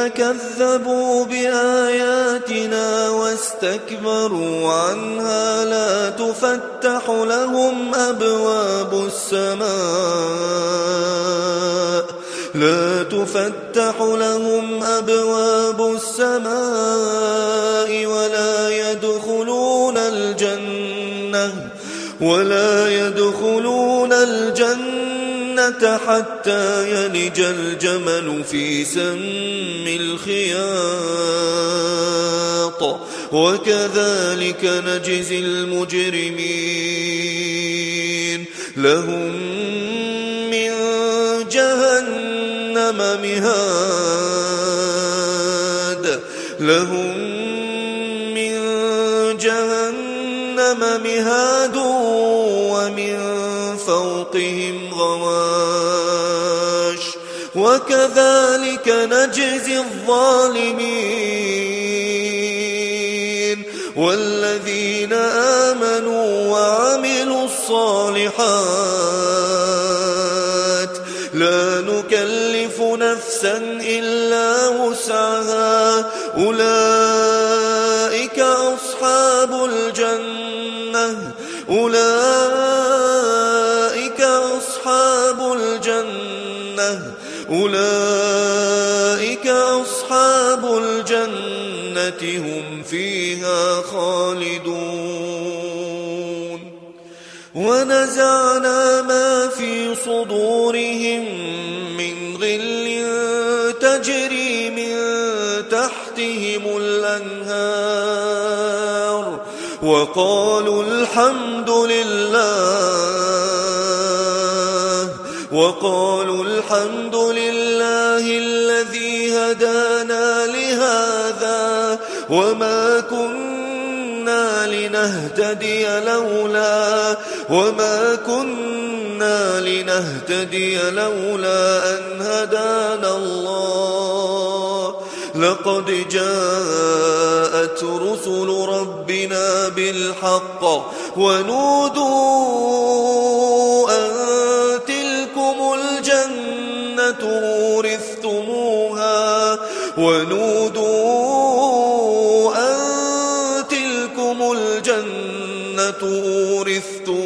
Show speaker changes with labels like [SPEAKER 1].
[SPEAKER 1] الذين كذبوا بآياتنا واستكبروا عنها لا تفتح لهم أبواب السماء ولا يدخلون الجنة حتى يلج الجمل في سم الخياط وكذلك نجزي المجرمين لهم من جهنم مهاد ومن فوقهم غواش وكذلك نجزي الظالمين والذين آمنوا وعملوا الصالحات لا نكلف نفسا إلا وسعها أولئك أصحاب الجنة هم فيها خالدون ونزعنا ما في صدورهم من غل تجري من تحتهم الأنهار وقالوا الحمد لله الذي هدانا لهذا وما كنا لنهتدي لولا أن هدانا الله لقد جاءت رسل ربنا بالحق ونودوا أن تلكم الجنة أورثتموها